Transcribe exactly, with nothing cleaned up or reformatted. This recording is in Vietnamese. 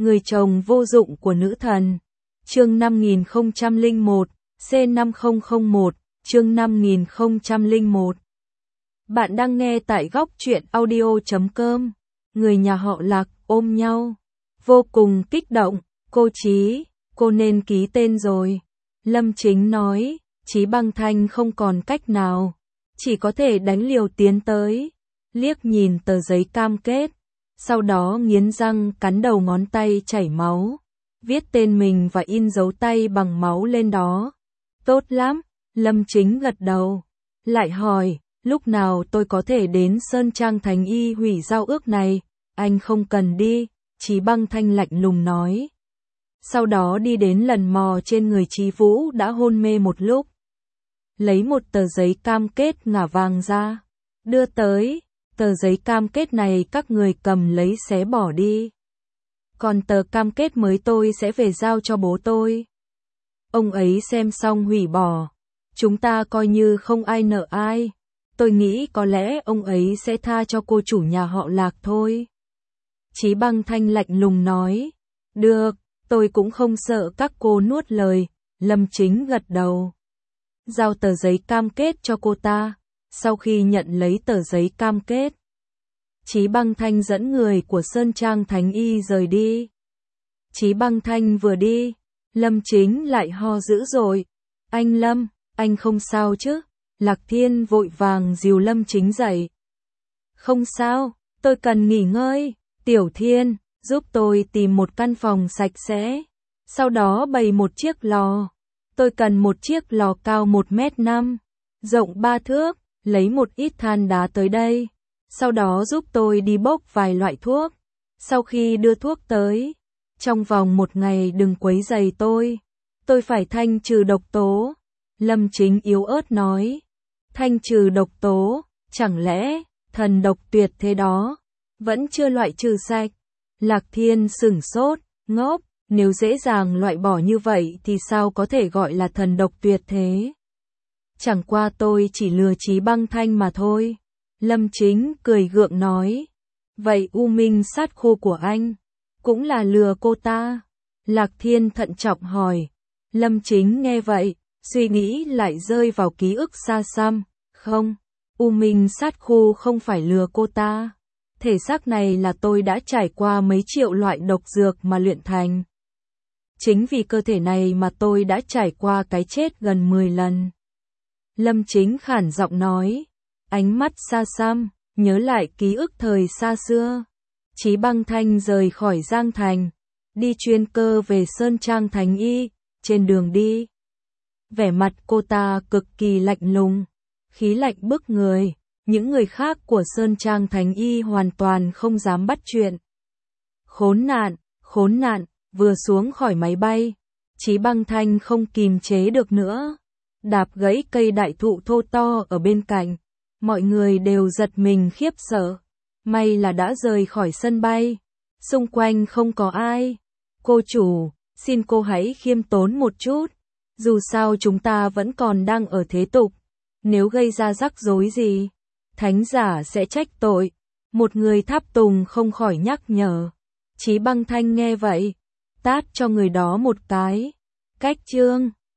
Người chồng vô dụng của nữ thần. Chương năm nghìn không trăm lẻ một, C năm không không một, chương năm nghìn không trăm lẻ một. Bạn đang nghe tại góc truyện audio chấm com. Người nhà họ Lạc ôm nhau, vô cùng kích động. Cô Chí, cô nên ký tên rồi. Lâm Chính nói. Chí Băng Thanh không còn cách nào, chỉ có thể đánh liều tiến tới, liếc nhìn tờ giấy cam kết, sau đó nghiến răng cắn đầu ngón tay chảy máu, viết tên mình và in dấu tay bằng máu lên đó. Tốt lắm, Lâm Chính gật đầu, lại hỏi, lúc nào tôi có thể đến Sơn Trang Thành Y hủy giao ước này? Anh không cần đi, Chí Băng Thanh lạnh lùng nói. Sau đó đi đến lần mò trên người Chí Vũ đã hôn mê một lúc. Lấy một tờ giấy cam kết ngả vàng ra, đưa tới. Tờ giấy cam kết này các người cầm lấy xé bỏ đi. Còn tờ cam kết mới tôi sẽ về giao cho bố tôi. Ông ấy xem xong hủy bỏ. Chúng ta coi như không ai nợ ai. Tôi nghĩ có lẽ ông ấy sẽ tha cho cô chủ nhà họ Lạc thôi. Chí Băng Thanh lạnh lùng nói. Được, tôi cũng không sợ các cô nuốt lời. Lâm Chính gật đầu. Giao tờ giấy cam kết cho cô ta. Sau khi nhận lấy tờ giấy cam kết, Chí Băng Thanh dẫn người của Sơn Trang Thánh Y rời đi. Chí Băng Thanh vừa đi, Lâm Chính lại ho dữ dội. Anh Lâm, anh không sao chứ? Lạc Thiên vội vàng dìu Lâm Chính dậy. Không sao, tôi cần nghỉ ngơi. Tiểu Thiên, giúp tôi tìm một căn phòng sạch sẽ. Sau đó bày một chiếc lò. Tôi cần một chiếc lò cao một mét năm, rộng ba thước. Lấy một ít than đá tới đây, sau đó giúp tôi đi bốc vài loại thuốc. Sau khi đưa thuốc tới, trong vòng một ngày đừng quấy rầy tôi, tôi phải thanh trừ độc tố. Lâm Chính yếu ớt nói. Thanh trừ độc tố, chẳng lẽ thần độc tuyệt thế đó vẫn chưa loại trừ sạch? Lạc Thiên sửng sốt, ngốc, nếu dễ dàng loại bỏ như vậy thì sao có thể gọi là thần độc tuyệt thế? Chẳng qua tôi chỉ lừa Chí Băng Thanh mà thôi. Lâm Chính cười gượng nói. Vậy U Minh sát khu của anh cũng là lừa cô ta? Lạc Thiên thận trọng hỏi. Lâm Chính nghe vậy, suy nghĩ lại rơi vào ký ức xa xăm. Không, U Minh sát khu không phải lừa cô ta. Thể xác này là tôi đã trải qua mấy triệu loại độc dược mà luyện thành. Chính vì cơ thể này mà tôi đã trải qua cái chết gần mười lần. Lâm Chính khản giọng nói, ánh mắt xa xăm, nhớ lại ký ức thời xa xưa. Chí Băng Thanh rời khỏi Giang Thành, đi chuyên cơ về Sơn Trang Thành Y. Trên đường đi, vẻ mặt cô ta cực kỳ lạnh lùng, khí lạnh bức người. Những người khác của Sơn Trang Thành Y hoàn toàn không dám bắt chuyện. Khốn nạn, khốn nạn, vừa xuống khỏi máy bay, Chí Băng Thanh không kìm chế được nữa, đạp gãy cây đại thụ thô to ở bên cạnh. Mọi người đều giật mình khiếp sợ. May là đã rời khỏi sân bay, xung quanh không có ai. Cô chủ, xin cô hãy khiêm tốn một chút, dù sao chúng ta vẫn còn đang ở thế tục. Nếu gây ra rắc rối gì, thánh giả sẽ trách tội. Một người tháp tùng không khỏi nhắc nhở. Chí Băng Thanh nghe vậy, tát cho người đó một cái. Cách chương